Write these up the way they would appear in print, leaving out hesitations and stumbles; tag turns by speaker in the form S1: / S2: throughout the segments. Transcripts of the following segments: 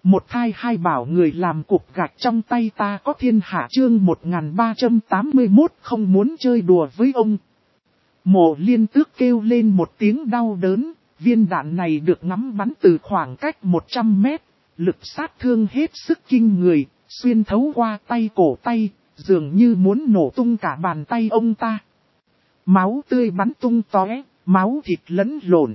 S1: Một thai hai bảo người làm cục gạch trong tay ta có thiên hạ chương 1381 không muốn chơi đùa với ông. Mộ Liên Tước kêu lên một tiếng đau đớn, viên đạn này được ngắm bắn từ khoảng cách 100 mét, lực sát thương hết sức kinh người, xuyên thấu qua tay cổ tay, dường như muốn nổ tung cả bàn tay ông ta. Máu tươi bắn tung tóe, máu thịt lẫn lộn.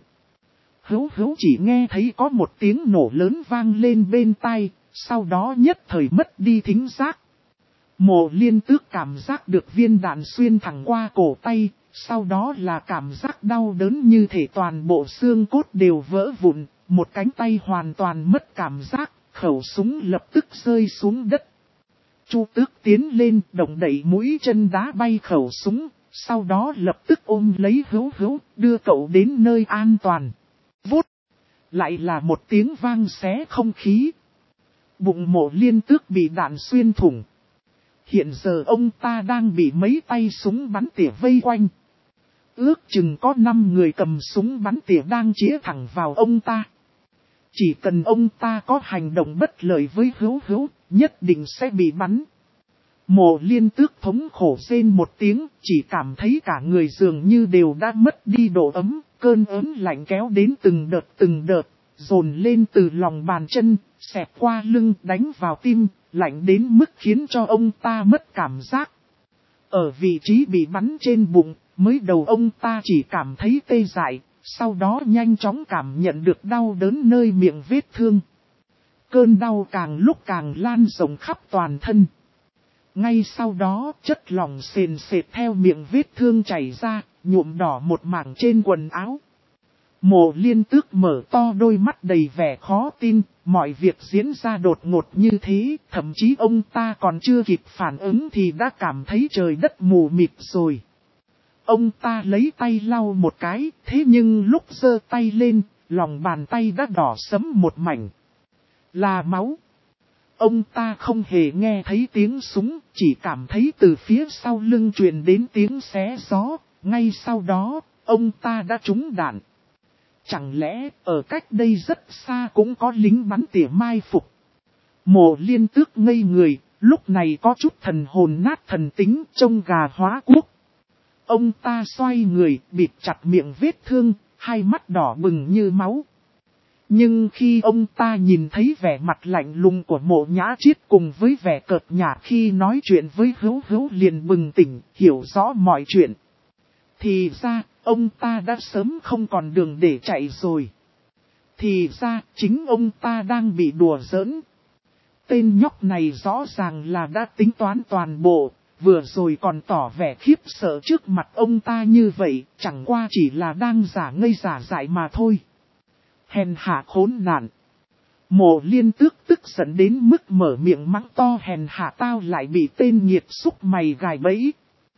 S1: Hữu chỉ nghe thấy có một tiếng nổ lớn vang lên bên tai, sau đó nhất thời mất đi thính giác. Mộ Liên Tước cảm giác được viên đạn xuyên thẳng qua cổ tay, sau đó là cảm giác đau đớn như thể toàn bộ xương cốt đều vỡ vụn, một cánh tay hoàn toàn mất cảm giác, khẩu súng lập tức rơi xuống đất. Chu Tước tiến lên, động đẩy mũi chân đá bay khẩu súng, sau đó lập tức ôm lấy Hữu, đưa cậu đến nơi an toàn. Vút! Lại là một tiếng vang xé không khí. Bụng Mộ Liên Tước bị đạn xuyên thủng. Hiện giờ ông ta đang bị mấy tay súng bắn tỉa vây quanh. Ước chừng có 5 người cầm súng bắn tỉa đang chĩa thẳng vào ông ta. Chỉ cần ông ta có hành động bất lợi với Hữu, nhất định sẽ bị bắn. Mộ Liên Tước thống khổ rên một tiếng, chỉ cảm thấy cả người dường như đều đã mất đi độ ấm, cơn ớn lạnh kéo đến từng đợt, dồn lên từ lòng bàn chân, xẹt qua lưng đánh vào tim, lạnh đến mức khiến cho ông ta mất cảm giác. Ở vị trí bị bắn trên bụng, mới đầu ông ta chỉ cảm thấy tê dại, sau đó nhanh chóng cảm nhận được đau đớn nơi miệng vết thương. Cơn đau càng lúc càng lan rộng khắp toàn thân. Ngay sau đó, chất lỏng sền sệt theo miệng vết thương chảy ra, nhuộm đỏ một mảng trên quần áo. Mộ Liên Tước mở to đôi mắt đầy vẻ khó tin, mọi việc diễn ra đột ngột như thế, thậm chí ông ta còn chưa kịp phản ứng thì đã cảm thấy trời đất mù mịt rồi. Ông ta lấy tay lau một cái, thế nhưng lúc giơ tay lên, lòng bàn tay đã đỏ sẫm một mảnh. Là máu. Ông ta không hề nghe thấy tiếng súng, chỉ cảm thấy từ phía sau lưng truyền đến tiếng xé gió, ngay sau đó, ông ta đã trúng đạn. Chẳng lẽ ở cách đây rất xa cũng có lính bắn tỉa mai phục? Mộ Liên Tước ngây người, lúc này có chút thần hồn nát thần tính, trông gà hóa quốc. Ông ta xoay người, bịt chặt miệng vết thương, hai mắt đỏ bừng như máu. Nhưng khi ông ta nhìn thấy vẻ mặt lạnh lùng của Mộ Nhã Chiết cùng với vẻ cợt nhả khi nói chuyện với Hữu liền bừng tỉnh, hiểu rõ mọi chuyện. Thì ra, ông ta đã sớm không còn đường để chạy rồi. Thì ra, chính ông ta đang bị đùa giỡn. Tên nhóc này rõ ràng là đã tính toán toàn bộ, vừa rồi còn tỏ vẻ khiếp sợ trước mặt ông ta như vậy, chẳng qua chỉ là đang giả ngây giả dại mà thôi. Hèn hạ khốn nạn. Mộ Liên Tước tức giận đến mức mở miệng mắng to, hèn hạ tao lại bị tên nghiệt xúc mày gài bẫy.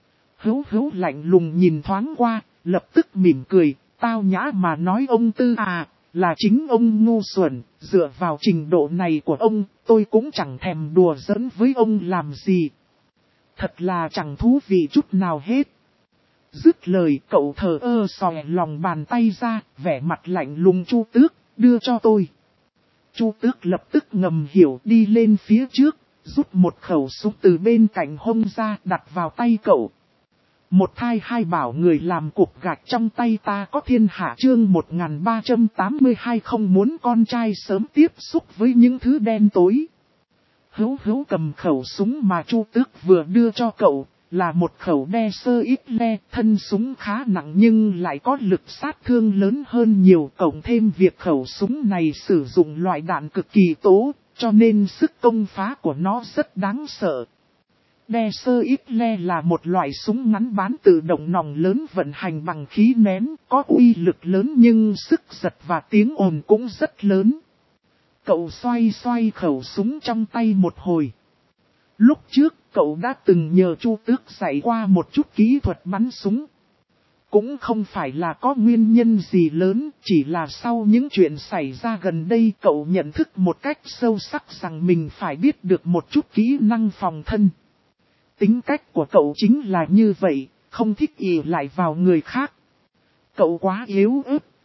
S1: Hữu lạnh lùng nhìn thoáng qua, lập tức mỉm cười, tao nhã mà nói ông Tư à, là chính ông ngu xuẩn, dựa vào trình độ này của ông, tôi cũng chẳng thèm đùa giỡn với ông làm gì. Thật là chẳng thú vị chút nào hết. Dứt lời cậu thờ ơ xòe lòng bàn tay ra, vẻ mặt lạnh lùng. Chu Tước, đưa cho tôi. Chu Tước lập tức ngầm hiểu đi lên phía trước, rút một khẩu súng từ bên cạnh hông ra đặt vào tay cậu. Một thai hai bảo người làm cục gạch trong tay ta có thiên hạ chương 1382 không muốn con trai sớm tiếp xúc với những thứ đen tối. Hữu cầm khẩu súng mà Chu Tước vừa đưa cho cậu, là một khẩu Desert, thân súng khá nặng nhưng lại có lực sát thương lớn hơn nhiều, cộng thêm việc khẩu súng này sử dụng loại đạn cực kỳ tố, cho nên sức công phá của nó rất đáng sợ. Desert là một loại súng ngắn bán tự động nòng lớn vận hành bằng khí nén, có uy lực lớn nhưng sức giật và tiếng ồn cũng rất lớn. Cậu xoay khẩu súng trong tay một hồi. Lúc trước, cậu đã từng nhờ Chu Tước dạy qua một chút kỹ thuật bắn súng. Cũng không phải là có nguyên nhân gì lớn, chỉ là sau những chuyện xảy ra gần đây cậu nhận thức một cách sâu sắc rằng mình phải biết được một chút kỹ năng phòng thân. Tính cách của cậu chính là như vậy, không thích ỷ lại vào người khác. Cậu quá yếu ớt,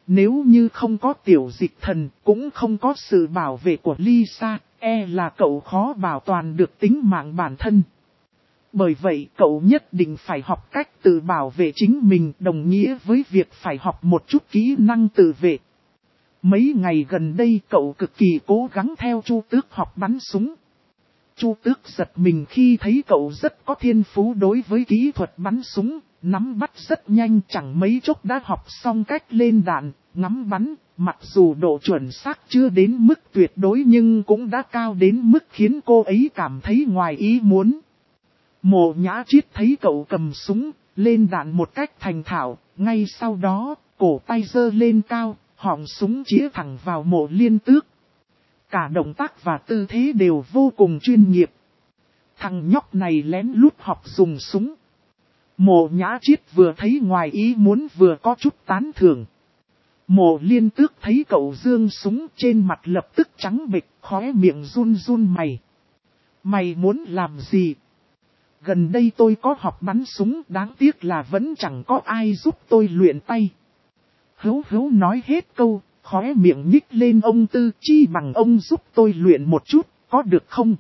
S1: nếu như không có tiểu dịch thần, cũng không có sự bảo vệ của Lisa, là cậu khó bảo toàn được tính mạng bản thân. Bởi vậy cậu nhất định phải học cách tự bảo vệ chính mình, đồng nghĩa với việc phải học một chút kỹ năng tự vệ. Mấy ngày gần đây cậu cực kỳ cố gắng theo Chu Tước học bắn súng. Chu Tước giật mình khi thấy cậu rất có thiên phú đối với kỹ thuật bắn súng, nắm bắt rất nhanh, chẳng mấy chốc đã học xong cách lên đạn, ngắm bắn, mặc dù độ chuẩn xác chưa đến mức tuyệt đối nhưng cũng đã cao đến mức khiến cô ấy cảm thấy ngoài ý muốn. Mộ Nhã Chiết thấy cậu cầm súng, lên đạn một cách thành thạo, ngay sau đó, cổ tay giơ lên cao, họng súng chĩa thẳng vào Mộ Liên Tước. Cả động tác và tư thế đều vô cùng chuyên nghiệp. Thằng nhóc này lén lút học dùng súng. Mộ Nhã Chiết vừa thấy ngoài ý muốn vừa có chút tán thưởng. Mộ Liên Tước thấy cậu giương súng trên mặt lập tức trắng bệch, khóe miệng run run mày. Mày muốn làm gì? Gần đây tôi có học bắn súng, đáng tiếc là vẫn chẳng có ai giúp tôi luyện tay. Hữu Hữu nói hết câu, khóe miệng nhích lên, ông Tư, chi bằng ông giúp tôi luyện một chút, có được không?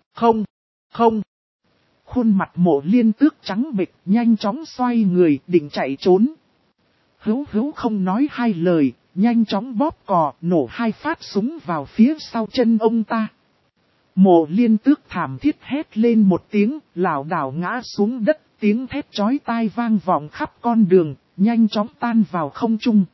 S1: Không. Khuôn mặt Mộ Liên Tước trắng bệch, nhanh chóng xoay người, định chạy trốn. Hữu Hữu không nói hai lời, nhanh chóng bóp cò, nổ 2 phát súng vào phía sau chân ông ta. Mộ Liên Tước thảm thiết hét lên một tiếng, lảo đảo ngã xuống đất, tiếng thét chói tai vang vọng khắp con đường, nhanh chóng tan vào không trung.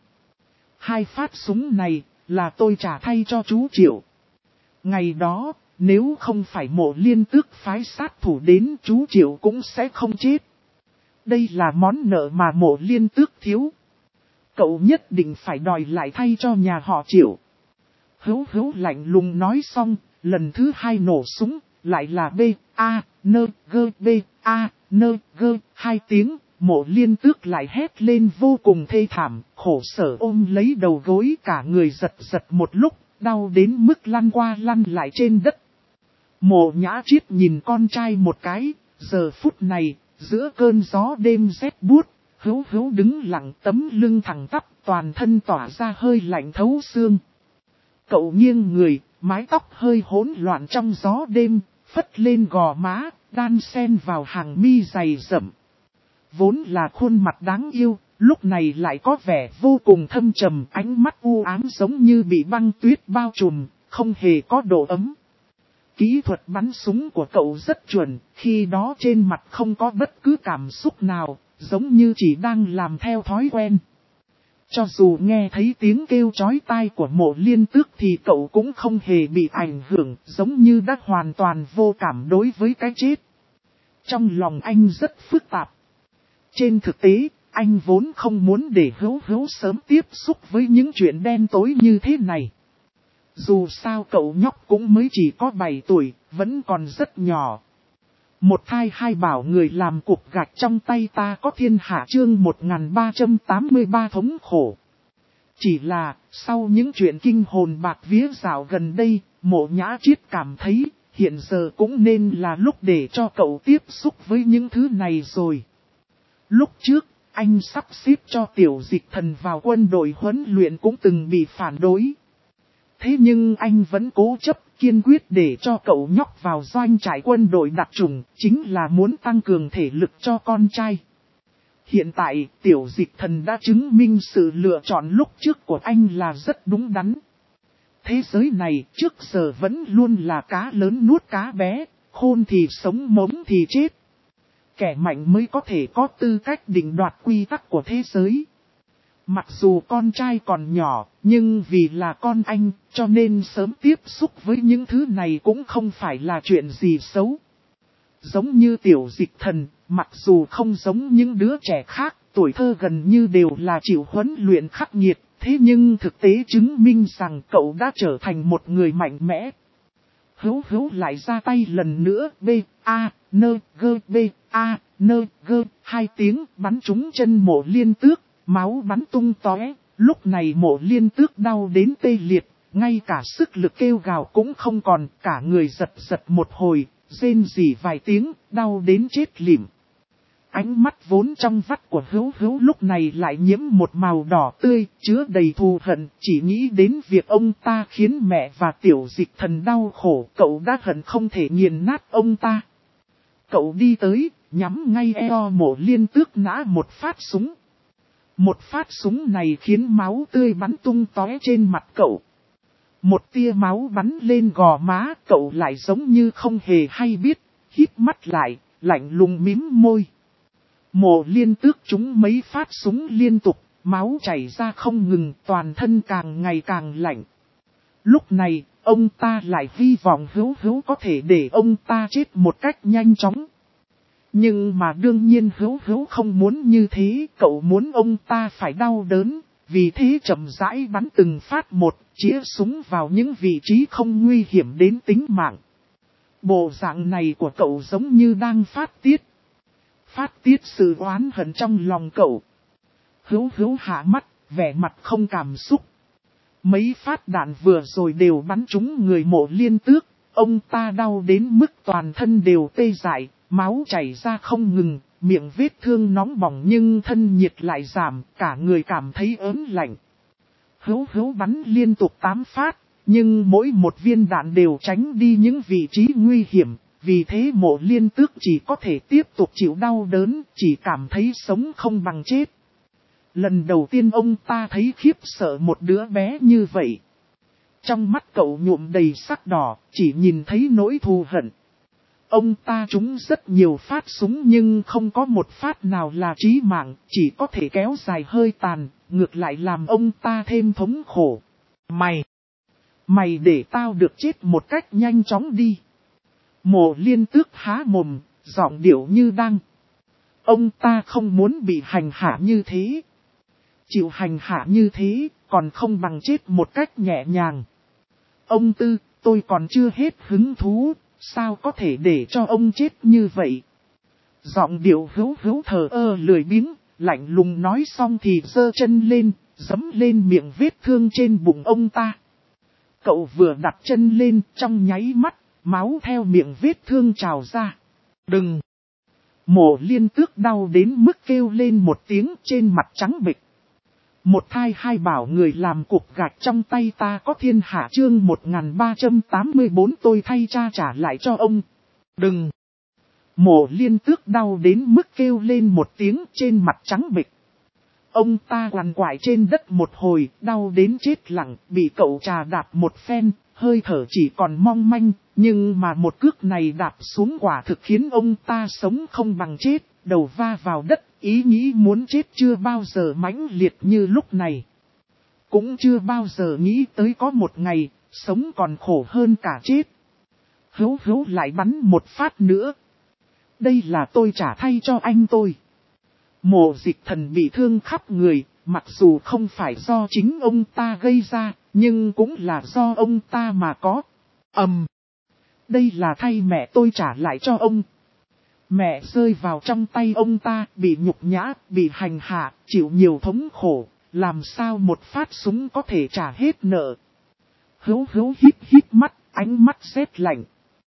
S1: 2 phát súng này, là tôi trả thay cho chú Triệu. Ngày đó, nếu không phải Mộ Liên Tước phái sát thủ đến, chú Triệu cũng sẽ không chết. Đây là món nợ mà Mộ Liên Tước thiếu. Cậu nhất định phải đòi lại thay cho nhà họ Triệu. Hữu Hữu lạnh lùng nói xong, lần thứ 2 nổ súng, lại là B-A-N-G-B-A-N-G, 2 tiếng, Mộ Liên Tước lại hét lên vô cùng thê thảm, khổ sở ôm lấy đầu gối, cả người giật giật một lúc, đau đến mức lăn qua lăn lại trên đất. Mộ Nhã Chiết nhìn con trai một cái, giờ phút này, giữa cơn gió đêm rét buốt, Hữu Hữu đứng lặng, tấm lưng thẳng tắp, toàn thân tỏa ra hơi lạnh thấu xương. Cậu nghiêng người, mái tóc hơi hỗn loạn trong gió đêm, phất lên gò má, đan xen vào hàng mi dày rậm. Vốn là khuôn mặt đáng yêu, lúc này lại có vẻ vô cùng thâm trầm, ánh mắt u ám giống như bị băng tuyết bao trùm, không hề có độ ấm. Kỹ thuật bắn súng của cậu rất chuẩn, khi đó trên mặt không có bất cứ cảm xúc nào, giống như chỉ đang làm theo thói quen. Cho dù nghe thấy tiếng kêu chói tai của Mộ Liên Tước thì cậu cũng không hề bị ảnh hưởng, giống như đã hoàn toàn vô cảm đối với cái chết. Trong lòng anh rất phức tạp. Trên thực tế, anh vốn không muốn để Hữu Hữu sớm tiếp xúc với những chuyện đen tối như thế này. Dù sao cậu nhóc cũng mới chỉ có 7 tuổi, vẫn còn rất nhỏ. Một thai hai bảo người làm cục gạch trong tay ta có thiên hạ, chương 1383 thống khổ. Chỉ là, sau những chuyện kinh hồn bạc vía dạo gần đây, Mộ Nhã Chiết cảm thấy, hiện giờ cũng nên là lúc để cho cậu tiếp xúc với những thứ này rồi. Lúc trước, anh sắp xếp cho tiểu dịch thần vào quân đội huấn luyện cũng từng bị phản đối. Thế nhưng anh vẫn cố chấp kiên quyết để cho cậu nhóc vào doanh trại quân đội đặc chủng, chính là muốn tăng cường thể lực cho con trai. Hiện tại, tiểu dịch thần đã chứng minh sự lựa chọn lúc trước của anh là rất đúng đắn. Thế giới này trước giờ vẫn luôn là cá lớn nuốt cá bé, khôn thì sống mống thì chết. Kẻ mạnh mới có thể có tư cách định đoạt quy tắc của thế giới. Mặc dù con trai còn nhỏ, nhưng vì là con anh, cho nên sớm tiếp xúc với những thứ này cũng không phải là chuyện gì xấu. Giống như tiểu dịch thần, mặc dù không giống những đứa trẻ khác, tuổi thơ gần như đều là chịu huấn luyện khắc nghiệt, thế nhưng thực tế chứng minh rằng cậu đã trở thành một người mạnh mẽ. Hữu Hữu lại ra tay lần nữa, B-A-N-G-B-A-N-G, 2 tiếng bắn trúng chân Mộ Liên Tước. Máu bắn tung tóe, lúc này Mộ Liên Tước đau đến tê liệt, ngay cả sức lực kêu gào cũng không còn, cả người giật giật một hồi, rên rỉ vài tiếng, đau đến chết lịm. Ánh mắt vốn trong vắt của Hữu Hữu lúc này lại nhiễm một màu đỏ tươi, chứa đầy thù hận, chỉ nghĩ đến việc ông ta khiến mẹ và Tiểu Dịch Thần đau khổ, cậu đã hận không thể nghiền nát ông ta. Cậu đi tới, nhắm ngay eo Mộ Liên Tước nã một phát súng. Một phát súng này khiến máu tươi bắn tung tóe trên mặt cậu. Một tia máu bắn lên gò má, cậu lại giống như không hề hay biết, híp mắt lại, lạnh lùng mím môi. Mộ Liên Tước trúng mấy phát súng liên tục, máu chảy ra không ngừng, toàn thân càng ngày càng lạnh. Lúc này, ông ta lại hy vọng Hữu Hữu có thể để ông ta chết một cách nhanh chóng. Nhưng mà đương nhiên Hữu Hữu không muốn như thế, cậu muốn ông ta phải đau đớn, vì thế chậm rãi bắn từng phát một, chĩa súng vào những vị trí không nguy hiểm đến tính mạng. Bộ dạng này của cậu giống như đang phát tiết sự oán hận trong lòng cậu. Hữu Hữu hạ mắt, vẻ mặt không cảm xúc. Mấy phát đạn vừa rồi đều bắn trúng người Mộ Liên Tước, ông ta đau đến mức toàn thân đều tê dại, máu chảy ra không ngừng, miệng vết thương nóng bỏng nhưng thân nhiệt lại giảm, cả người cảm thấy ớn lạnh. Hữu Hữu bắn liên tục 8 phát, nhưng mỗi một viên đạn đều tránh đi những vị trí nguy hiểm, vì thế Mộ Liên Tước chỉ có thể tiếp tục chịu đau đớn, chỉ cảm thấy sống không bằng chết. Lần đầu tiên ông ta thấy khiếp sợ một đứa bé như vậy. Trong mắt cậu nhuộm đầy sắc đỏ, chỉ nhìn thấy nỗi thù hận. Ông ta trúng rất nhiều phát súng nhưng không có một phát nào là chí mạng, chỉ có thể kéo dài hơi tàn, ngược lại làm ông ta thêm thống khổ. Mày để tao được chết một cách nhanh chóng đi. Mộ Liên Tước há mồm, giọng điệu như đang. Ông ta không muốn bị hành hạ như thế. Chịu hành hạ như thế, còn không bằng chết một cách nhẹ nhàng. Ông Tư, tôi còn chưa hết hứng thú, sao có thể để cho ông chết như vậy? Giọng điệu Hữu Hữu thờ ơ lười biếng, lạnh lùng nói xong thì giơ chân lên, giẫm lên miệng vết thương trên bụng ông ta. Cậu vừa đặt chân lên, trong nháy mắt, máu theo miệng vết thương trào ra. Đừng! Mộ Liên Tước đau đến mức kêu lên một tiếng, trên mặt trắng bệch. Một thai hai bảo người làm cục gạch trong tay ta có thiên hạ, chương 1384 tôi thay cha trả lại cho ông. Đừng! Mộ Liên Tước đau đến mức kêu lên một tiếng, trên mặt trắng bệch. Ông ta quằn quại trên đất một hồi, đau đến chết lặng, bị cậu trà đạp một phen, hơi thở chỉ còn mong manh, nhưng mà một cước này đạp xuống quả thực khiến ông ta sống không bằng chết, đầu va vào đất, ý nghĩ muốn chết chưa bao giờ mãnh liệt như lúc này. Cũng chưa bao giờ nghĩ tới có một ngày, sống còn khổ hơn cả chết. Hữu Hữu lại bắn một phát nữa. Đây là tôi trả thay cho anh tôi. Mộ Dịch Thần bị thương khắp người, mặc dù không phải do chính ông ta gây ra, nhưng cũng là do ông ta mà có. Đây là thay mẹ tôi trả lại cho ông. Mẹ rơi vào trong tay ông ta, bị nhục nhã, bị hành hạ, chịu nhiều thống khổ, làm sao một phát súng có thể trả hết nợ. Hữu Hữu hít mắt, ánh mắt rét lạnh.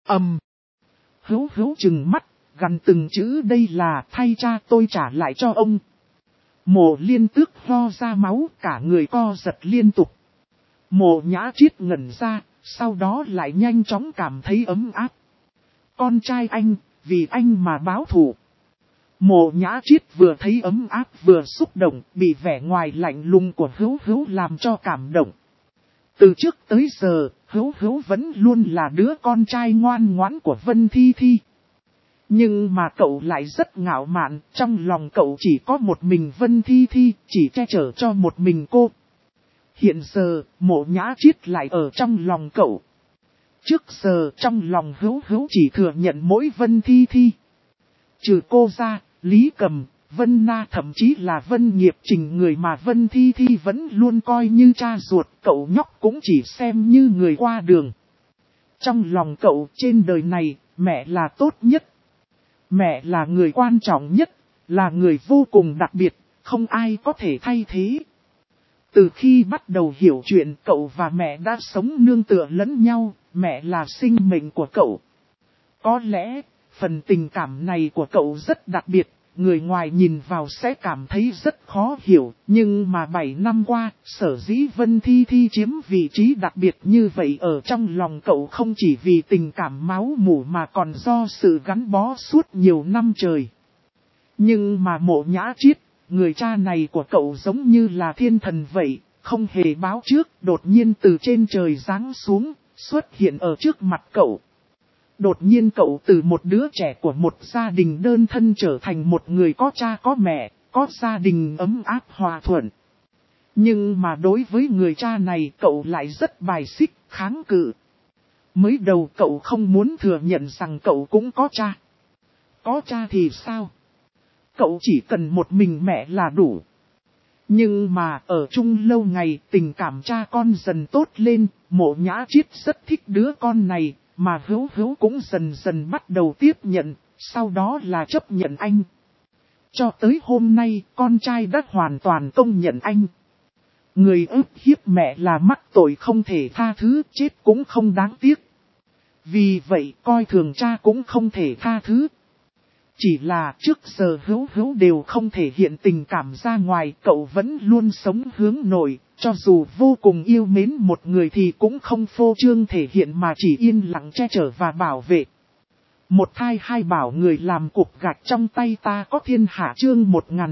S1: Hữu Hữu trừng mắt, gằn từng chữ đây là thay cha tôi trả lại cho ông. Mộ Liên Tước ho ra máu, cả người co giật liên tục. Mộ Nhã Triết ngẩn ra, sau đó lại nhanh chóng cảm thấy ấm áp. Con trai anh, vì anh mà báo thù. Mộ Nhã Triết vừa thấy ấm áp vừa xúc động, bị vẻ ngoài lạnh lùng của Hữu Hữu làm cho cảm động. Từ trước tới giờ, Hữu Hữu vẫn luôn là đứa con trai ngoan ngoãn của Vân Thi Thi. Nhưng mà cậu lại rất ngạo mạn, trong lòng cậu chỉ có một mình Vân Thi Thi, chỉ che chở cho một mình cô. Hiện giờ, Mộ Nhã Triết lại ở trong lòng cậu. Trước giờ trong lòng Hữu Hữu chỉ thừa nhận mỗi Vân Thi Thi. Trừ cô ra, Lý Cầm, Vân Na thậm chí là Vân Nghiệp Trình, người mà Vân Thi Thi vẫn luôn coi như cha ruột, cậu nhóc cũng chỉ xem như người qua đường. Trong lòng cậu trên đời này, mẹ là tốt nhất. Mẹ là người quan trọng nhất, là người vô cùng đặc biệt, không ai có thể thay thế. Từ khi bắt đầu hiểu chuyện, cậu và mẹ đã sống nương tựa lẫn nhau, mẹ là sinh mệnh của cậu. Có lẽ, phần tình cảm này của cậu rất đặc biệt, người ngoài nhìn vào sẽ cảm thấy rất khó hiểu, nhưng mà 7 năm qua, sở dĩ Vân Thi Thi chiếm vị trí đặc biệt như vậy ở trong lòng cậu không chỉ vì tình cảm máu mủ mà còn do sự gắn bó suốt nhiều năm trời. Nhưng mà Mộ Nhã Chiết, người cha này của cậu giống như là thiên thần vậy, không hề báo trước, đột nhiên từ trên trời giáng xuống, xuất hiện ở trước mặt cậu. Đột nhiên cậu từ một đứa trẻ của một gia đình đơn thân trở thành một người có cha có mẹ, có gia đình ấm áp hòa thuận. Nhưng mà đối với người cha này cậu lại rất bài xích, kháng cự. Mới đầu cậu không muốn thừa nhận rằng cậu cũng có cha. Có cha thì sao? Cậu chỉ cần một mình mẹ là đủ. Nhưng mà ở chung lâu ngày tình cảm cha con dần tốt lên, Mộ Nhã Chiết rất thích đứa con này, mà Hữu Hữu cũng dần dần bắt đầu tiếp nhận, sau đó là chấp nhận anh. Cho tới hôm nay con trai đã hoàn toàn công nhận anh. Người ức hiếp mẹ là mắc tội không thể tha thứ, chết cũng không đáng tiếc. Vì vậy coi thường cha cũng không thể tha thứ. Chỉ là trước giờ Hữu Hữu đều không thể hiện tình cảm ra ngoài, cậu vẫn luôn sống hướng nội, cho dù vô cùng yêu mến một người thì cũng không phô trương thể hiện mà chỉ yên lặng che chở và bảo vệ. Một thai hai bảo người làm cục gạch trong tay ta có thiên hạ chương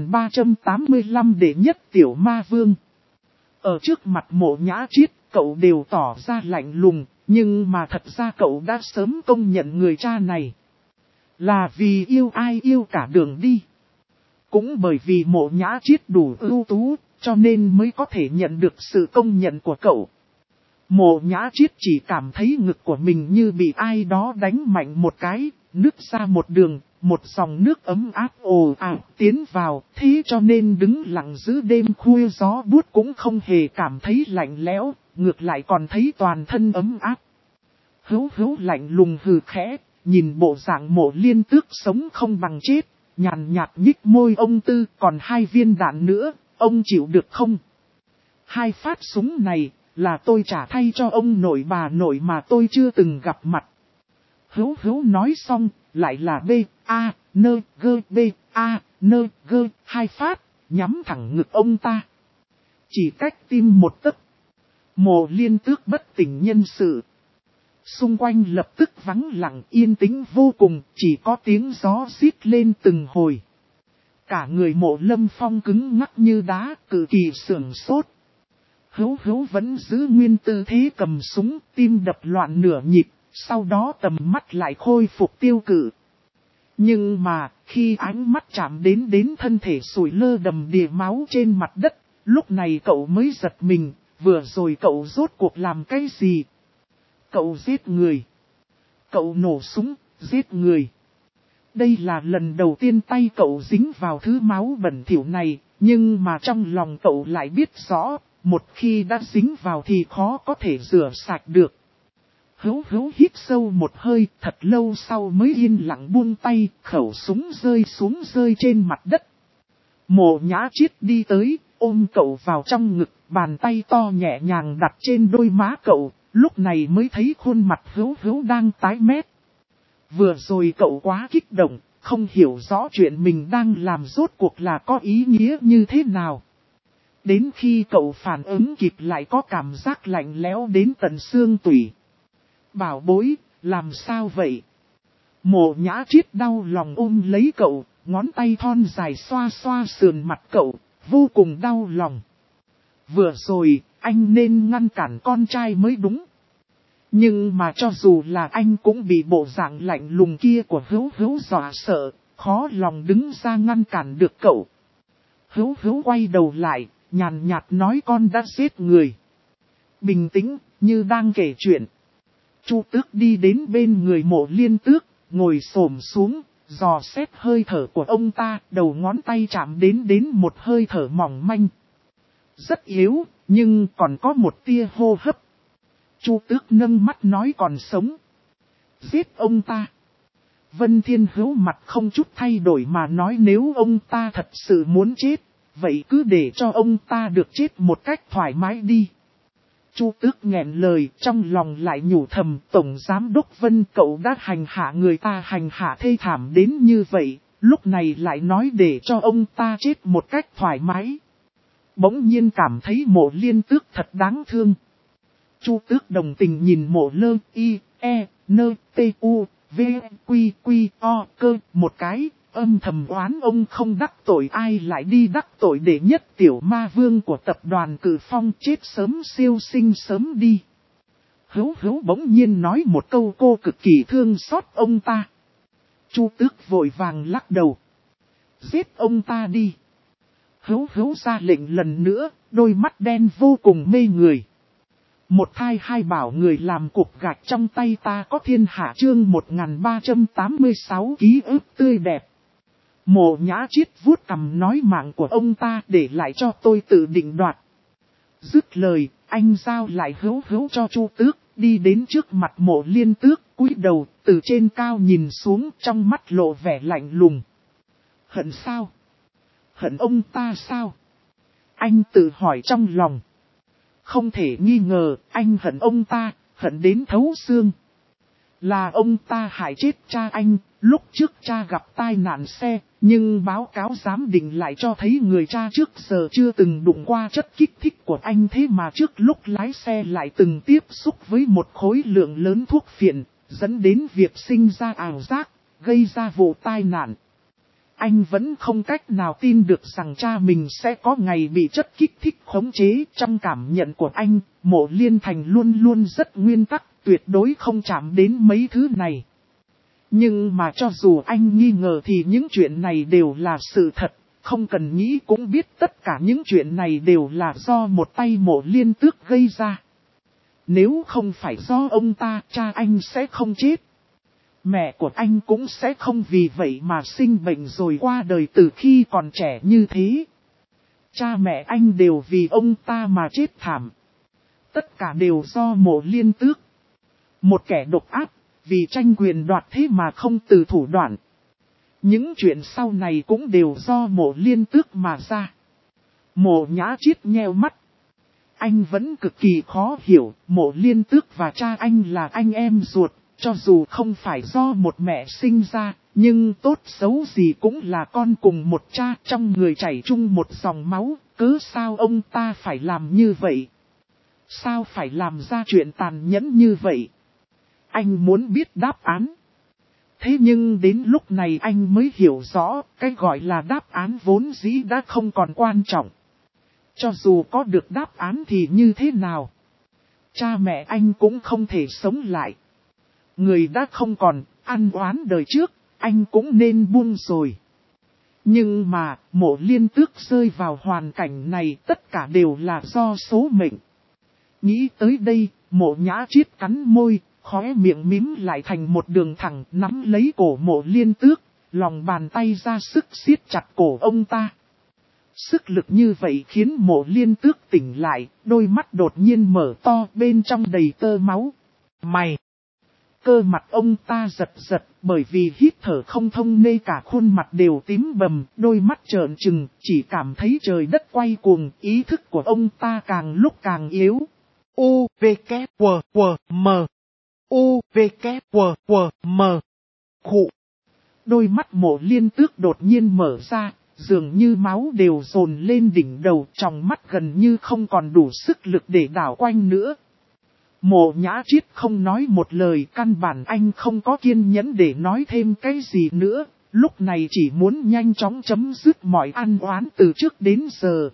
S1: 1385 đệ nhất tiểu ma vương. Ở trước mặt Mộ Nhã Chiết, cậu đều tỏ ra lạnh lùng, nhưng mà thật ra cậu đã sớm công nhận người cha này. Là vì yêu ai yêu cả đường đi. Cũng bởi vì Mộ Nhã Chiết đủ ưu tú, cho nên mới có thể nhận được sự công nhận của cậu. Mộ Nhã Chiết chỉ cảm thấy ngực của mình như bị ai đó đánh mạnh một cái, nứt ra một đường, một dòng nước ấm áp ồ ạt tiến vào, thế cho nên đứng lặng giữa đêm khuya gió buốt cũng không hề cảm thấy lạnh lẽo, ngược lại còn thấy toàn thân ấm áp. Hữu Hữu lạnh lùng hừ khẽ, nhìn bộ dạng Mộ Liên Tước sống không bằng chết, nhàn nhạt nhích môi ông Tư, còn 2 viên đạn nữa, ông chịu được không? 2 phát súng này, là tôi trả thay cho ông nội bà nội mà tôi chưa từng gặp mặt. Hữu Hữu nói xong, lại là B, A, N, G, B, A, N, G, 2 phát, nhắm thẳng ngực ông ta. Chỉ cách tim một tấc. Mộ Liên Tước bất tỉnh nhân sự. Xung quanh lập tức vắng lặng yên tĩnh vô cùng, chỉ có tiếng gió rít lên từng hồi. Cả người Mộ Lâm Phong cứng ngắc như đá, cực kỳ sửng sốt. Hữu Hữu vẫn giữ nguyên tư thế cầm súng, tim đập loạn nửa nhịp, sau đó tầm mắt lại khôi phục tiêu cự. Nhưng mà, khi ánh mắt chạm đến thân thể sủi lơ đầm đìa máu trên mặt đất, lúc này cậu mới giật mình, vừa rồi cậu rốt cuộc làm cái gì? Cậu giết người. Cậu nổ súng, giết người. Đây là lần đầu tiên tay cậu dính vào thứ máu bẩn thỉu này, nhưng mà trong lòng cậu lại biết rõ, một khi đã dính vào thì khó có thể rửa sạch được. Hữu Hữu hít sâu một hơi, thật lâu sau mới yên lặng buông tay, khẩu súng rơi xuống rơi trên mặt đất. Mộ Nhã Chiết đi tới, ôm cậu vào trong ngực, bàn tay to nhẹ nhàng đặt trên đôi má cậu, lúc này mới thấy khuôn mặt Hữu Hữu đang tái mét. Vừa rồi cậu quá kích động, không hiểu rõ chuyện mình đang làm rốt cuộc là có ý nghĩa như thế nào. Đến khi cậu phản ứng kịp lại có cảm giác lạnh lẽo đến tận xương tủy. Bảo bối, làm sao vậy? Mộ Nhã Chiết đau lòng ôm lấy cậu, ngón tay thon dài xoa xoa sườn mặt cậu, vô cùng đau lòng. Vừa rồi, anh nên ngăn cản con trai mới đúng. Nhưng mà cho dù là anh cũng bị bộ dạng lạnh lùng kia của Hữu Hữu dọa sợ, khó lòng đứng ra ngăn cản được cậu. Hữu Hữu quay đầu lại, nhàn nhạt nói con đã giết người. Bình tĩnh, như đang kể chuyện. Chu Tước đi đến bên người Mộ Liên Tước, ngồi xổm xuống, dò xét hơi thở của ông ta, đầu ngón tay chạm đến một hơi thở mỏng manh. Rất yếu, nhưng còn có một tia hô hấp. Chu Tước nâng mắt nói còn sống. Giết ông ta. Vân Thiên Hữu mặt không chút thay đổi mà nói nếu ông ta thật sự muốn chết, vậy cứ để cho ông ta được chết một cách thoải mái đi. Chu Tước nghẹn lời, trong lòng lại nhủ thầm, Tổng Giám Đốc Vân cậu đã hành hạ người ta hành hạ thê thảm đến như vậy, lúc này lại nói để cho ông ta chết một cách thoải mái. Bỗng nhiên cảm thấy Mộ Liên Tước thật đáng thương. Chu Tước đồng tình nhìn Mộ Lơ I, E, N, T, U, V, Quy, Quy, O, Cơ một cái, âm thầm oán ông không đắc tội ai lại đi đắc tội để nhất tiểu ma vương của tập đoàn Cử Phong chết sớm siêu sinh sớm đi. Hữu Hữu bỗng nhiên nói một câu cô cực kỳ thương xót ông ta. Chu Tước vội vàng lắc đầu. Giết ông ta đi. Hữu Hữu ra lệnh lần nữa, đôi mắt đen vô cùng mê người. Một thai hai bảo người làm cục gạch trong tay ta có thiên hạ chương 1386 ký ức tươi đẹp. Mộ Nhã Chiết vuốt cằm nói mạng của ông ta để lại cho tôi tự định đoạt. Dứt lời, anh giao lại Hữu Hữu cho Chu Tước, đi đến trước mặt Mộ Liên Tước, cúi đầu, từ trên cao nhìn xuống trong mắt lộ vẻ lạnh lùng. Hận sao? Hận ông ta sao? Anh tự hỏi trong lòng. Không thể nghi ngờ, anh hận ông ta, hận đến thấu xương. Là ông ta hại chết cha anh, lúc trước cha gặp tai nạn xe, nhưng báo cáo giám định lại cho thấy người cha trước giờ chưa từng đụng qua chất kích thích của anh, thế mà trước lúc lái xe lại từng tiếp xúc với một khối lượng lớn thuốc phiện, dẫn đến việc sinh ra ảo giác, gây ra vụ tai nạn. Anh vẫn không cách nào tin được rằng cha mình sẽ có ngày bị chất kích thích khống chế. Trong cảm nhận của anh, Mộ Liên Thành luôn luôn rất nguyên tắc, tuyệt đối không chạm đến mấy thứ này. Nhưng mà cho dù anh nghi ngờ thì những chuyện này đều là sự thật, không cần nghĩ cũng biết tất cả những chuyện này đều là do một tay Mộ Liên Tước gây ra. Nếu không phải do ông ta, cha anh sẽ không chết. Mẹ của anh cũng sẽ không vì vậy mà sinh bệnh rồi qua đời từ khi còn trẻ như thế. Cha mẹ anh đều vì ông ta mà chết thảm. Tất cả đều do Mộ Liên Tước. Một kẻ độc ác, vì tranh quyền đoạt thế mà không từ thủ đoạn. Những chuyện sau này cũng đều do Mộ Liên Tước mà ra. Mộ Nhã Chiết nheo mắt. Anh vẫn cực kỳ khó hiểu, Mộ Liên Tước và cha anh là anh em ruột. Cho dù không phải do một mẹ sinh ra, nhưng tốt xấu gì cũng là con cùng một cha, trong người chảy chung một dòng máu, cớ sao ông ta phải làm như vậy? Sao phải làm ra chuyện tàn nhẫn như vậy? Anh muốn biết đáp án. Thế nhưng đến lúc này anh mới hiểu rõ, cái gọi là đáp án vốn dĩ đã không còn quan trọng. Cho dù có được đáp án thì như thế nào? Cha mẹ anh cũng không thể sống lại. Người đã không còn, ăn oán đời trước, anh cũng nên buông rồi. Nhưng mà, Mộ Liên Tước rơi vào hoàn cảnh này tất cả đều là do số mệnh. Nghĩ tới đây, Mộ Nhã Chiết cắn môi, khóe miệng mím lại thành một đường thẳng nắm lấy cổ Mộ Liên Tước, lòng bàn tay ra sức siết chặt cổ ông ta. Sức lực như vậy khiến Mộ Liên Tước tỉnh lại, đôi mắt đột nhiên mở to bên trong đầy tơ máu. Mày! Cơ mặt ông ta giật giật bởi vì hít thở không thông nên cả khuôn mặt đều tím bầm, đôi mắt trợn trừng, chỉ cảm thấy trời đất quay cuồng, ý thức của ông ta càng lúc càng yếu. U, V, K, W, W, M. U, V, K, W, W, M. Khụ. Đôi mắt Mộ Liên Tước đột nhiên mở ra, dường như máu đều dồn lên đỉnh đầu, trong mắt gần như không còn đủ sức lực để đảo quanh nữa. Mộ Nhã Chiết không nói một lời, căn bản anh không có kiên nhẫn để nói thêm cái gì nữa, lúc này chỉ muốn nhanh chóng chấm dứt mọi ăn oán từ trước đến giờ.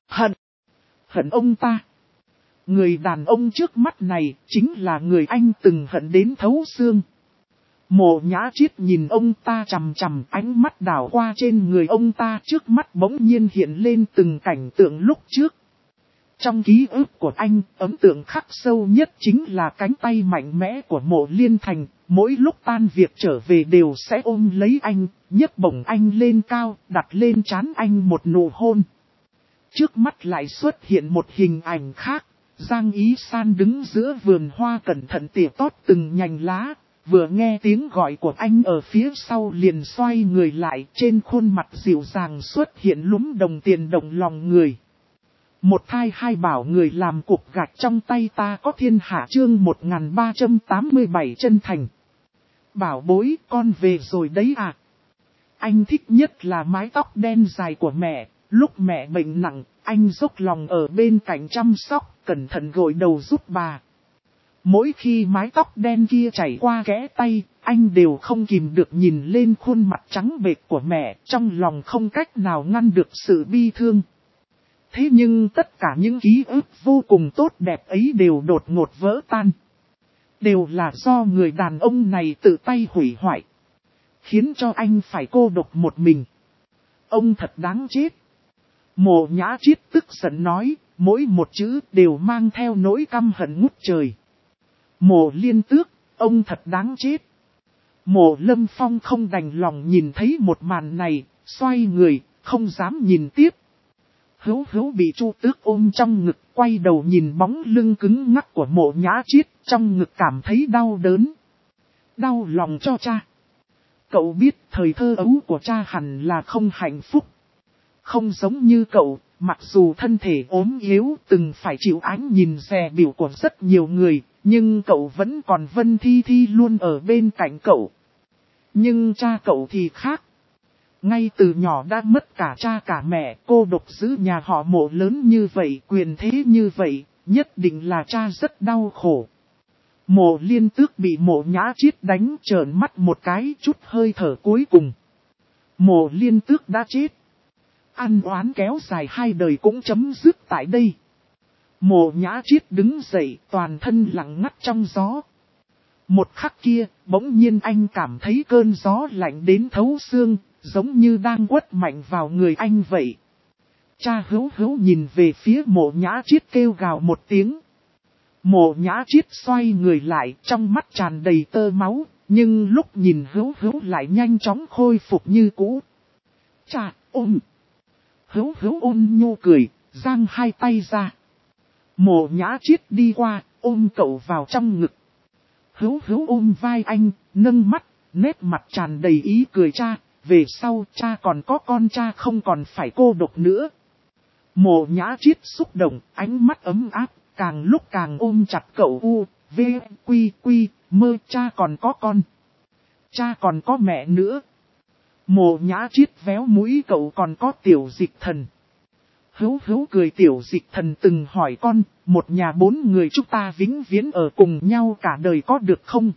S1: Hận ông ta. Người đàn ông trước mắt này chính là người anh từng hận đến thấu xương. Mộ Nhã Chiết nhìn ông ta chằm chằm, ánh mắt đảo qua trên người ông ta, trước mắt bỗng nhiên hiện lên từng cảnh tượng lúc trước. Trong ký ức của anh, ấn tượng khắc sâu nhất chính là cánh tay mạnh mẽ của Mộ Liên Thành, mỗi lúc tan việc trở về đều sẽ ôm lấy anh, nhấc bổng anh lên cao, đặt lên trán anh một nụ hôn. Trước mắt lại xuất hiện một hình ảnh khác, Giang Ý San đứng giữa vườn hoa cẩn thận tỉa tót từng nhành lá, vừa nghe tiếng gọi của anh ở phía sau liền xoay người lại, trên khuôn mặt dịu dàng xuất hiện lúm đồng tiền động lòng người. Một thai hai bảo người làm cục gạch trong tay ta có thiên hạ chương 1387 chân thành. Bảo bối, con về rồi đấy à? Anh thích nhất là mái tóc đen dài của mẹ, lúc mẹ bệnh nặng, anh dốc lòng ở bên cạnh chăm sóc, cẩn thận gội đầu giúp bà. Mỗi khi mái tóc đen kia chảy qua kẽ tay, anh đều không kìm được nhìn lên khuôn mặt trắng bệch của mẹ, trong lòng không cách nào ngăn được sự bi thương. Thế nhưng tất cả những ký ức vô cùng tốt đẹp ấy đều đột ngột vỡ tan. Đều là do người đàn ông này tự tay hủy hoại. Khiến cho anh phải cô độc một mình. Ông thật đáng chết. Mộ Nhã Chiết tức giận nói, mỗi một chữ đều mang theo nỗi căm hận ngút trời. Mộ Liên Tước, ông thật đáng chết. Mộ Lâm Phong không đành lòng nhìn thấy một màn này, xoay người, không dám nhìn tiếp. Hữu Hữu bị Chu Tước ôm trong ngực, quay đầu nhìn bóng lưng cứng ngắc của Mộ Nhã Chiết, trong ngực cảm thấy đau đớn. Đau lòng cho cha. Cậu biết thời thơ ấu của cha hẳn là không hạnh phúc. Không giống như cậu, mặc dù thân thể ốm yếu từng phải chịu ánh nhìn dè bỉu của rất nhiều người, nhưng cậu vẫn còn Vân Thi Thi luôn ở bên cạnh cậu. Nhưng cha cậu thì khác. Ngay từ nhỏ đã mất cả cha cả mẹ, cô độc giữ nhà họ Mộ lớn như vậy, quyền thế như vậy, nhất định là cha rất đau khổ. Mộ Liên Tước bị Mộ Nhã Chiết đánh trợn mắt một cái, chút hơi thở cuối cùng. Mộ Liên Tước đã chết. Ăn oán kéo dài 2 đời cũng chấm dứt tại đây. Mộ Nhã Chiết đứng dậy, toàn thân lặng ngắt trong gió. Một khắc kia, bỗng nhiên anh cảm thấy cơn gió lạnh đến thấu xương, giống như đang quất mạnh vào người anh vậy. Cha Hữu Hữu nhìn về phía Mộ Nhã Chiết kêu gào một tiếng. Mộ Nhã Chiết xoay người lại, trong mắt tràn đầy tơ máu, nhưng lúc nhìn Hữu Hữu lại nhanh chóng khôi phục như cũ. Cha, ôm. Hữu Hữu ôn nhu cười, giang hai tay ra. Mộ Nhã Chiết đi qua, ôm cậu vào trong ngực. Hữu Hữu ôm vai anh, nâng mắt, nét mặt tràn đầy ý cười cha, về sau cha còn có con, cha không còn phải cô độc nữa. Mộ Nhã Chiết xúc động, ánh mắt ấm áp, càng lúc càng ôm chặt cậu. U, V, Quy, Quy, Mơ, cha còn có con. Cha còn có mẹ nữa. Mộ Nhã Chiết véo mũi cậu còn có Tiểu Dịch Thần. Hữu Hữu cười, Tiểu Dịch Thần từng hỏi con, một nhà 4 người chúng ta vĩnh viễn ở cùng nhau cả đời có được không?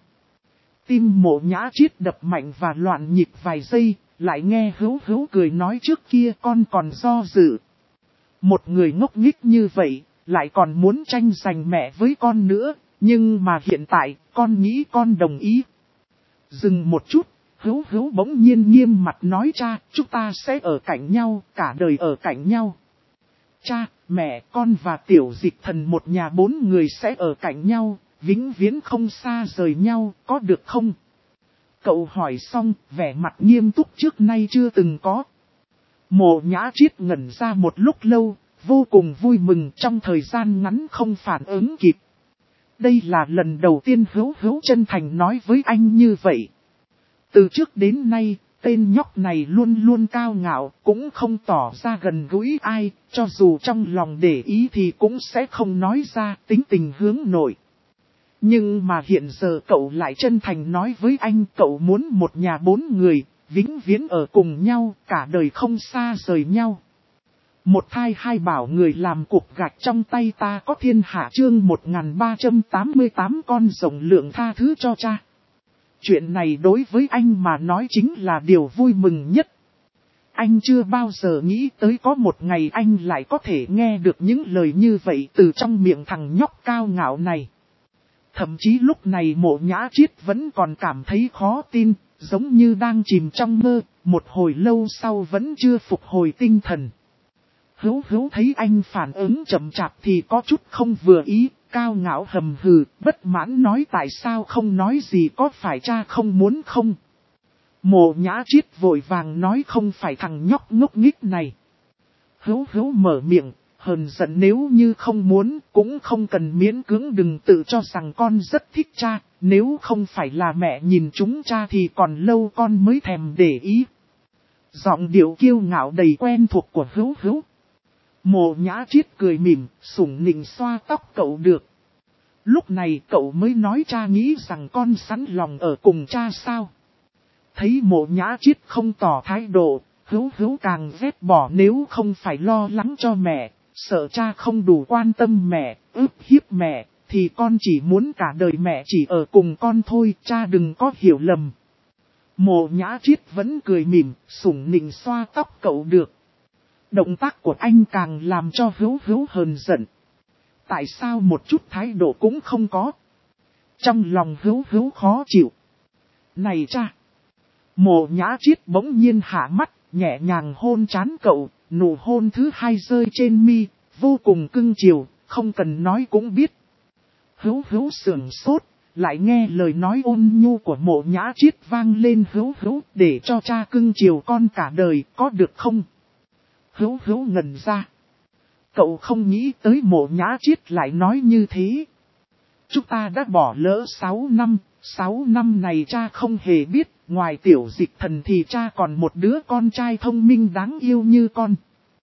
S1: Tim Mộ Nhã Chiết đập mạnh và loạn nhịp vài giây, lại nghe Hữu Hữu cười nói trước kia con còn do dự. Một người ngốc nghếch như vậy, lại còn muốn tranh giành mẹ với con nữa, nhưng mà hiện tại, con nghĩ con đồng ý. Dừng một chút, Hữu Hữu bỗng nhiên nghiêm mặt nói cha, chúng ta sẽ ở cạnh nhau, cả đời ở cạnh nhau. Cha, mẹ, con và Tiểu Dịch Thần một nhà 4 người sẽ ở cạnh nhau, vĩnh viễn không xa rời nhau, có được không? Cậu hỏi xong, vẻ mặt nghiêm túc trước nay chưa từng có. Mộ Nhã Chiết ngẩn ra một lúc lâu, vô cùng vui mừng, trong thời gian ngắn không phản ứng kịp. Đây là lần đầu tiên Hữu Hữu chân thành nói với anh như vậy. Từ trước đến nay, tên nhóc này luôn luôn cao ngạo, cũng không tỏ ra gần gũi ai, cho dù trong lòng để ý thì cũng sẽ không nói ra, tính tình hướng nội. Nhưng mà hiện giờ cậu lại chân thành nói với anh, cậu muốn một nhà 4 người, vĩnh viễn ở cùng nhau, cả đời không xa rời nhau. Một thai hai bảo người làm cục gạch trong tay ta có thiên hạ, chương 1388 con rồng lượng tha thứ cho cha. Chuyện này đối với anh mà nói chính là điều vui mừng nhất. Anh chưa bao giờ nghĩ tới có một ngày anh lại có thể nghe được những lời như vậy từ trong miệng thằng nhóc cao ngạo này. Thậm chí lúc này Mộ Nhã Chiết vẫn còn cảm thấy khó tin, giống như đang chìm trong mơ, một hồi lâu sau vẫn chưa phục hồi tinh thần. Hữu Hữu thấy anh phản ứng chậm chạp thì có chút không vừa ý, cao ngạo hầm hừ, bất mãn nói tại sao không nói gì, có phải cha không muốn không? Mộ Nhã Chiết vội vàng nói không phải thằng nhóc ngốc nghếch này. Hữu Hữu mở miệng, hờn giận, nếu như không muốn cũng không cần miễn cưỡng, đừng tự cho rằng con rất thích cha, nếu không phải là mẹ nhìn chúng cha thì còn lâu con mới thèm để ý. Giọng điệu kiêu ngạo đầy quen thuộc của Hữu Hữu. Mộ Nhã Chiết cười mỉm, sủng nịnh xoa tóc cậu được. Lúc này cậu mới nói cha nghĩ rằng con sẵn lòng ở cùng cha sao? Thấy Mộ Nhã Chiết không tỏ thái độ, Hữu Hữu càng ghét bỏ, nếu không phải lo lắng cho mẹ, sợ cha không đủ quan tâm mẹ, ức hiếp mẹ, thì con chỉ muốn cả đời mẹ chỉ ở cùng con thôi, cha đừng có hiểu lầm. Mộ Nhã Chiết vẫn cười mỉm, sủng nịnh xoa tóc cậu được. Động tác của anh càng làm cho Hữu Hữu hờn giận. Tại sao một chút thái độ cũng không có? Trong lòng Hữu Hữu khó chịu. Này cha! Mộ Nhã Chiết bỗng nhiên hạ mắt, nhẹ nhàng hôn trán cậu, nụ hôn thứ hai rơi trên mi, vô cùng cưng chiều, không cần nói cũng biết. Hữu Hữu sườn sốt, lại nghe lời nói ôn nhu của Mộ Nhã Chiết vang lên. Hữu Hữu, để cho cha cưng chiều con cả đời, có được không? Hữu Hữu ngẩn ra. Cậu không nghĩ tới Mộ Nhã Chiết lại nói như thế. Chúng ta đã bỏ lỡ 6 năm, 6 năm này cha không hề biết, ngoài Tiểu Dịch Thần thì cha còn một đứa con trai thông minh đáng yêu như con.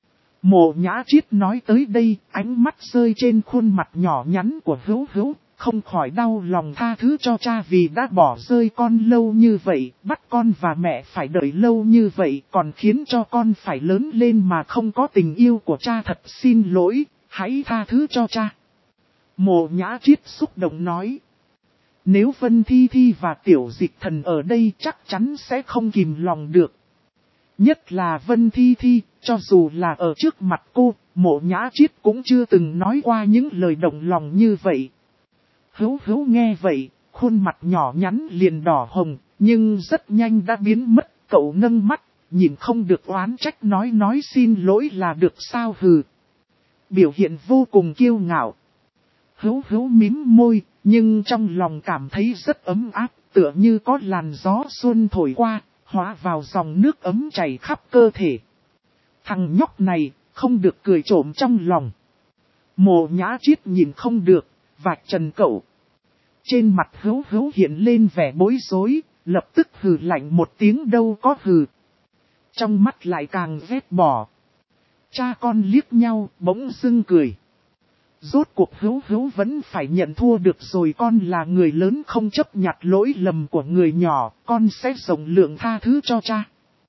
S1: Mộ Nhã Chiết nói tới đây, ánh mắt rơi trên khuôn mặt nhỏ nhắn của Hữu Hữu, không khỏi đau lòng tha thứ cho cha vì đã bỏ rơi con lâu như vậy, bắt con và mẹ phải đợi lâu như vậy, còn khiến cho con phải lớn lên mà không có tình yêu của cha, thật xin lỗi, hãy tha thứ cho cha. Mộ Nhã Chiết xúc động nói. Nếu Vân Thi Thi và Tiểu Dịch Thần ở đây chắc chắn sẽ không kìm lòng được. Nhất là Vân Thi Thi, cho dù là ở trước mặt cô, Mộ Nhã Chiết cũng chưa từng nói qua những lời động lòng như vậy. Hữu Hữu nghe vậy, khuôn mặt nhỏ nhắn liền đỏ hồng, nhưng rất nhanh đã biến mất. Cậu nâng mắt, nhìn không được oán trách nói xin lỗi là được sao hừ. Biểu hiện vô cùng kiêu ngạo. Hữu Hữu mím môi, nhưng trong lòng cảm thấy rất ấm áp, tựa như có làn gió xuân thổi qua, hóa vào dòng nước ấm chảy khắp cơ thể. Thằng nhóc này, không được cười trộm trong lòng. Mộ Nhã Chiết nhìn không được, vạch trần cậu. Trên mặt Hữu Hữu hiện lên vẻ bối rối, lập tức hừ lạnh một tiếng đâu có hừ. Trong mắt lại càng ghét bỏ. Cha con liếc nhau, bỗng dưng cười. Rốt cuộc Hữu Hữu vẫn phải nhận thua được rồi, con là người lớn không chấp nhặt lỗi lầm của người nhỏ, con sẽ rộng lượng tha thứ cho cha.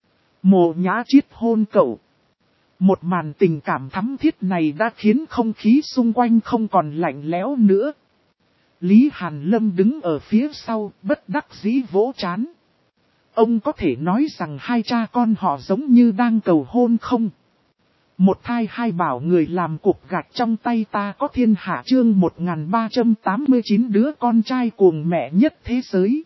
S1: Mộ Nhã Chiết hôn cậu. Một màn tình cảm thắm thiết này đã khiến không khí xung quanh không còn lạnh lẽo nữa. Lý Hàn Lâm đứng ở phía sau, bất đắc dĩ vỗ trán. Ông có thể nói rằng hai cha con họ giống như đang cầu hôn không? Một thai hai bảo người làm cục gạch trong tay ta có thiên hạ, chương 1389 đứa con trai cuồng mẹ nhất thế giới.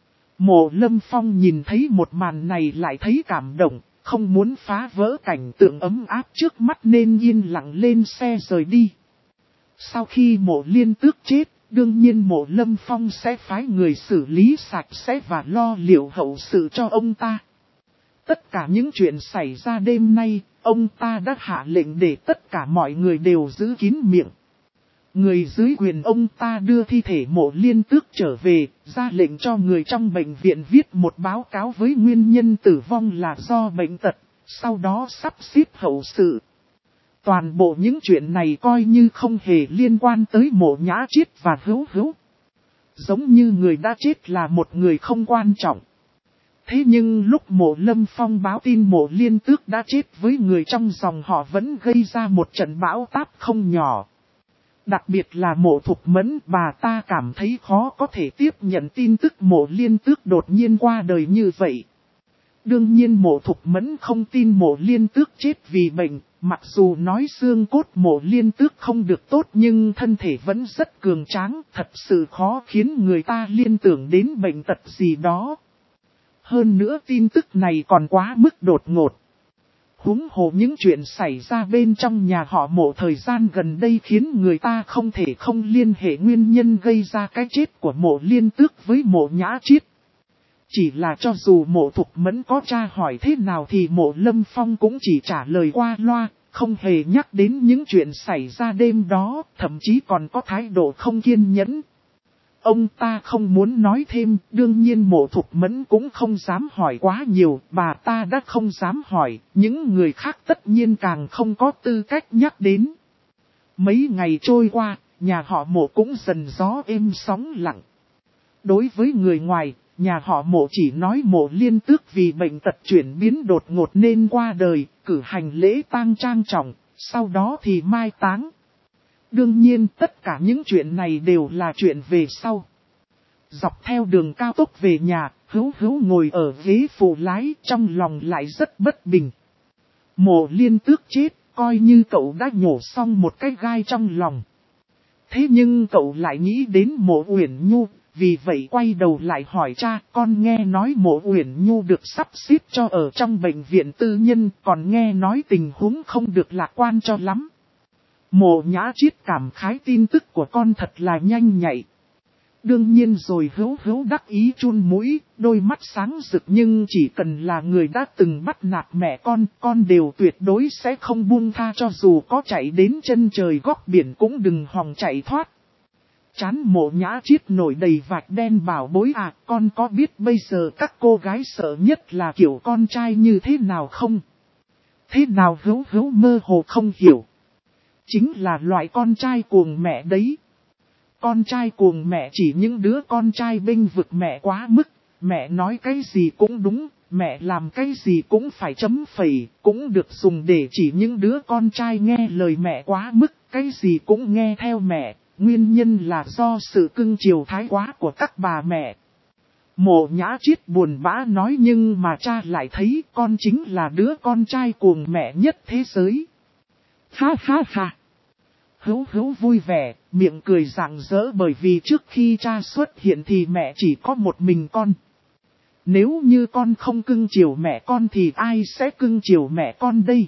S1: Mộ Lâm Phong nhìn thấy một màn này lại thấy cảm động, không muốn phá vỡ cảnh tượng ấm áp trước mắt nên yên lặng lên xe rời đi. Sau khi Mộ Liên Tước chết, đương nhiên Mộ Lâm Phong sẽ phái người xử lý sạch sẽ và lo liệu hậu sự cho ông ta. Tất cả những chuyện xảy ra đêm nay, ông ta đã hạ lệnh để tất cả mọi người đều giữ kín miệng. Người dưới quyền ông ta đưa thi thể Mộ Liên Tước trở về, ra lệnh cho người trong bệnh viện viết một báo cáo với nguyên nhân tử vong là do bệnh tật, sau đó sắp xếp hậu sự. Toàn bộ những chuyện này coi như không hề liên quan tới Mộ Nhã Chiết và Hữu Hữu. Giống như người đã chết là một người không quan trọng. Thế nhưng lúc Mộ Lâm Phong báo tin Mộ Liên Tước đã chết với người trong dòng họ vẫn gây ra một trận bão táp không nhỏ. Đặc biệt là Mộ Thục Mẫn, bà ta cảm thấy khó có thể tiếp nhận tin tức Mộ Liên Tước đột nhiên qua đời như vậy. Đương nhiên Mộ Thục Mẫn không tin Mộ Liên Tước chết vì bệnh, mặc dù nói xương cốt Mộ Liên Tước không được tốt nhưng thân thể vẫn rất cường tráng, thật sự khó khiến người ta liên tưởng đến bệnh tật gì đó. Hơn nữa tin tức này còn quá mức đột ngột. Huống hồ những chuyện xảy ra bên trong nhà họ Mộ thời gian gần đây khiến người ta không thể không liên hệ nguyên nhân gây ra cái chết của Mộ Liên Tước với Mộ Nhã Chiết. Chỉ là cho dù Mộ Thục Mẫn có tra hỏi thế nào thì Mộ Lâm Phong cũng chỉ trả lời qua loa, không hề nhắc đến những chuyện xảy ra đêm đó, thậm chí còn có thái độ không kiên nhẫn. Ông ta không muốn nói thêm, đương nhiên Mộ Thục Mẫn cũng không dám hỏi quá nhiều, bà ta đã không dám hỏi, những người khác tất nhiên càng không có tư cách nhắc đến. Mấy ngày trôi qua, nhà họ Mộ cũng dần gió êm sóng lặng. Đối với người ngoài, nhà họ Mộ chỉ nói Mộ Liên Tước vì bệnh tật chuyển biến đột ngột nên qua đời, cử hành lễ tang trang trọng, sau đó thì mai táng. Đương nhiên tất cả những chuyện này đều là chuyện về sau. Dọc theo đường cao tốc về nhà, Hữu Hữu ngồi ở ghế phụ lái, trong lòng lại rất bất bình. Mộ Liên Tước chết, coi như cậu đã nhổ xong một cái gai trong lòng. Thế nhưng cậu lại nghĩ đến Mộ Uyển Nhu, vì vậy quay đầu lại hỏi cha, con nghe nói Mộ Uyển Nhu được sắp xếp cho ở trong bệnh viện tư nhân, còn nghe nói tình huống không được lạc quan cho lắm. Mộ Nhã Chiết cảm khái tin tức của con thật là nhanh nhạy. Đương nhiên rồi, Hữu Hữu đắc ý chun mũi, đôi mắt sáng rực, nhưng chỉ cần là người đã từng bắt nạt mẹ con đều tuyệt đối sẽ không buông tha, cho dù có chạy đến chân trời góc biển cũng đừng hòng chạy thoát. Trán Mộ Nhã Chiết nổi đầy vạch đen. Bảo bối à, con có biết bây giờ các cô gái sợ nhất là kiểu con trai như thế nào không? Thế nào? Hữu Hữu mơ hồ không hiểu. Chính là loại con trai cuồng mẹ đấy. Con trai cuồng mẹ chỉ những đứa con trai bênh vực mẹ quá mức, mẹ nói cái gì cũng đúng, mẹ làm cái gì cũng phải chấm phẩy, cũng được dùng để chỉ những đứa con trai nghe lời mẹ quá mức, cái gì cũng nghe theo mẹ, nguyên nhân là do sự cưng chiều thái quá của các bà mẹ. Mộ Nhã Chiết buồn bã nói, nhưng mà cha lại thấy con chính là đứa con trai cuồng mẹ nhất thế giới. Ha ha ha! Hữu Hữu vui vẻ, miệng cười rạng rỡ, bởi vì trước khi cha xuất hiện thì mẹ chỉ có một mình con. Nếu như con không cưng chiều mẹ con thì ai sẽ cưng chiều mẹ con đây?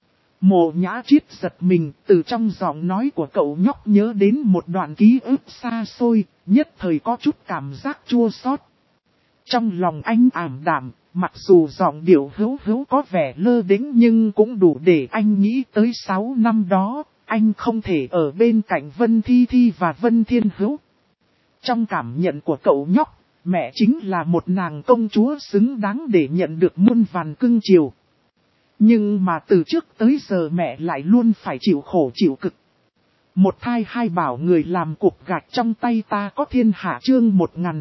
S1: Mộ Nhã Chiết giật mình, từ trong giọng nói của cậu nhóc nhớ đến một đoạn ký ức xa xôi, nhất thời có chút cảm giác chua xót. Trong lòng anh ảm đạm, mặc dù giọng điệu Hữu Hữu có vẻ lơ đễnh nhưng cũng đủ để anh nghĩ tới 6 năm đó. Anh không thể ở bên cạnh Vân Thi Thi và Vân Thiên Hữu. Trong cảm nhận của cậu nhóc, mẹ chính là một nàng công chúa xứng đáng để nhận được muôn vàn cưng chiều. Nhưng mà từ trước tới giờ mẹ lại luôn phải chịu khổ chịu cực. Một thai hai bảo, người làm cục gạch trong tay ta có thiên hạ, chương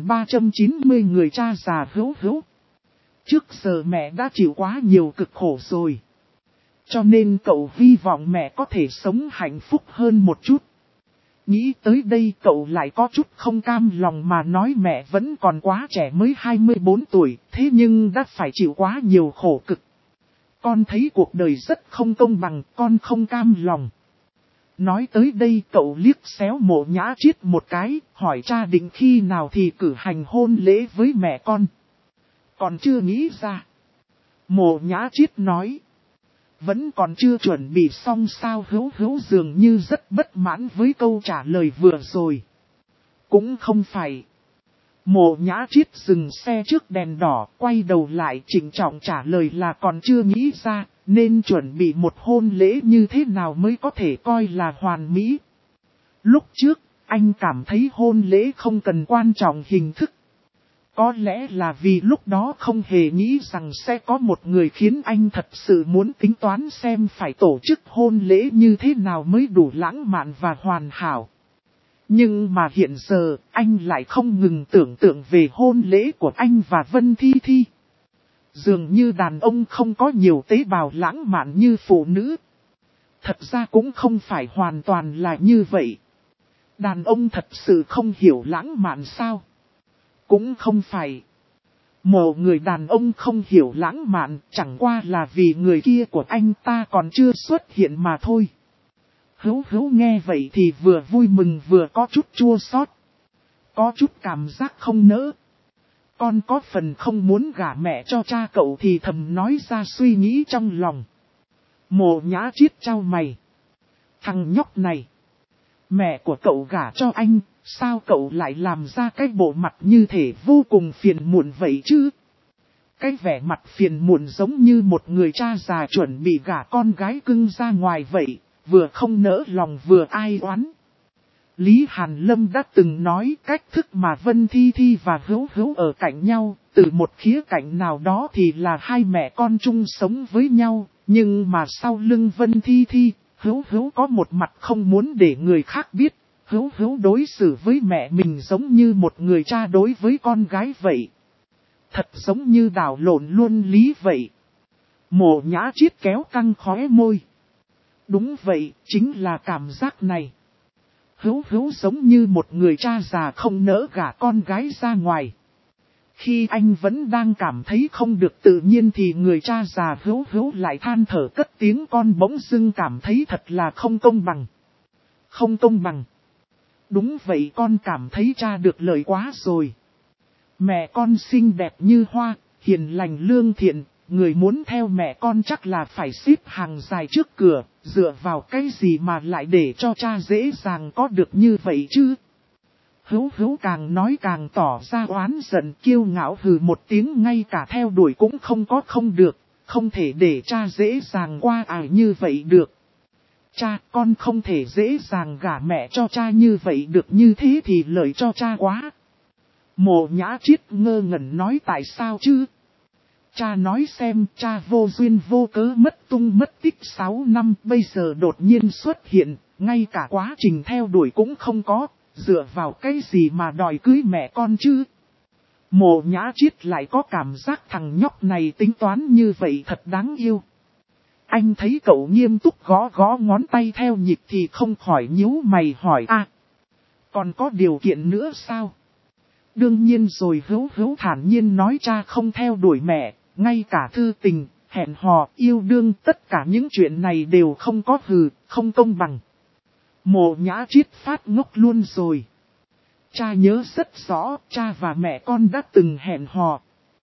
S1: 1390 người cha già Hữu Hữu. Trước giờ mẹ đã chịu quá nhiều cực khổ rồi. Cho nên cậu hy vọng mẹ có thể sống hạnh phúc hơn một chút. Nghĩ tới đây cậu lại có chút không cam lòng mà nói, mẹ vẫn còn quá trẻ, mới 24 tuổi, thế nhưng đã phải chịu quá nhiều khổ cực. Con thấy cuộc đời rất không công bằng, con không cam lòng. Nói tới đây cậu liếc xéo Mộ Nhã Chiết một cái, hỏi cha định khi nào thì cử hành hôn lễ với mẹ con. Còn chưa nghĩ ra. Mộ Nhã Chiết nói. Vẫn còn chưa chuẩn bị xong sao? Hữu Hữu dường như rất bất mãn với câu trả lời vừa rồi. Cũng không phải. Mộ Nhã Chiết dừng xe trước đèn đỏ, quay đầu lại trịnh trọng trả lời là còn chưa nghĩ ra, nên chuẩn bị một hôn lễ như thế nào mới có thể coi là hoàn mỹ. Lúc trước, anh cảm thấy hôn lễ không cần quan trọng hình thức. Có lẽ là vì lúc đó không hề nghĩ rằng sẽ có một người khiến anh thật sự muốn tính toán xem phải tổ chức hôn lễ như thế nào mới đủ lãng mạn và hoàn hảo. Nhưng mà hiện giờ, anh lại không ngừng tưởng tượng về hôn lễ của anh và Vân Thi Thi. Dường như đàn ông không có nhiều tế bào lãng mạn như phụ nữ. Thật ra cũng không phải hoàn toàn là như vậy. Đàn ông thật sự không hiểu lãng mạn sao? Cũng không phải. Một người đàn ông không hiểu lãng mạn chẳng qua là vì người kia của anh ta còn chưa xuất hiện mà thôi. Hữu Hữu nghe vậy thì vừa vui mừng vừa có chút chua xót, có chút cảm giác không nỡ. Con có phần không muốn gả mẹ cho cha cậu thì thầm nói ra suy nghĩ trong lòng. Mộ Nhã Chiết chau mày. Thằng nhóc này. Mẹ của cậu gả cho anh, sao cậu lại làm ra cái bộ mặt như thể vô cùng phiền muộn vậy chứ? Cái vẻ mặt phiền muộn giống như một người cha già chuẩn bị gả con gái cưng ra ngoài vậy, vừa không nỡ lòng vừa ai oán. Lý Hàn Lâm đã từng nói cách thức mà Vân Thi Thi và Hữu Hữu ở cạnh nhau, từ một khía cạnh nào đó thì là hai mẹ con chung sống với nhau, nhưng mà sau lưng Vân Thi Thi, Hữu Hữu có một mặt không muốn để người khác biết. Hữu Hữu đối xử với mẹ mình giống như một người cha đối với con gái vậy. Thật giống như đảo lộn luôn lý vậy. Mộ Nhã Chiết kéo căng khóe môi. Đúng vậy, chính là cảm giác này. Hữu giống như một người cha già không nỡ gả con gái ra ngoài. Khi anh vẫn đang cảm thấy không được tự nhiên thì người cha già Hữu lại than thở cất tiếng, con bỗng dưng cảm thấy thật là không công bằng. Không công bằng. Đúng vậy, con cảm thấy cha được lời quá rồi. Mẹ con xinh đẹp như hoa, hiền lành lương thiện, người muốn theo mẹ con chắc là phải xếp hàng dài trước cửa, dựa vào cái gì mà lại để cho cha dễ dàng có được như vậy chứ? Hữu càng nói càng tỏ ra oán giận, kiêu ngạo hừ một tiếng, ngay cả theo đuổi cũng không được, không thể để cha dễ dàng qua ải như vậy được. Cha, con không thể dễ dàng gả mẹ cho cha như vậy được, như thế thì lợi cho cha quá. Mộ Nhã Chiết ngơ ngẩn nói tại sao chứ? Cha nói xem, cha vô duyên vô cớ mất tung mất tích 6 năm, bây giờ đột nhiên xuất hiện, ngay cả quá trình theo đuổi cũng không có, dựa vào cái gì mà đòi cưới mẹ con chứ? Mộ Nhã Chiết lại có cảm giác thằng nhóc này tính toán như vậy thật đáng yêu. Anh thấy cậu nghiêm túc gõ ngón tay theo nhịp thì không khỏi nhíu mày hỏi còn có điều kiện nữa sao? Đương nhiên rồi, Hữu thản nhiên nói, cha không theo đuổi mẹ, ngay cả thư tình, hẹn hò, yêu đương, tất cả những chuyện này đều không có, không công bằng. Mộ Nhã Chiết phát ngốc luôn rồi. Cha nhớ rất rõ, cha và mẹ con đã từng hẹn hò,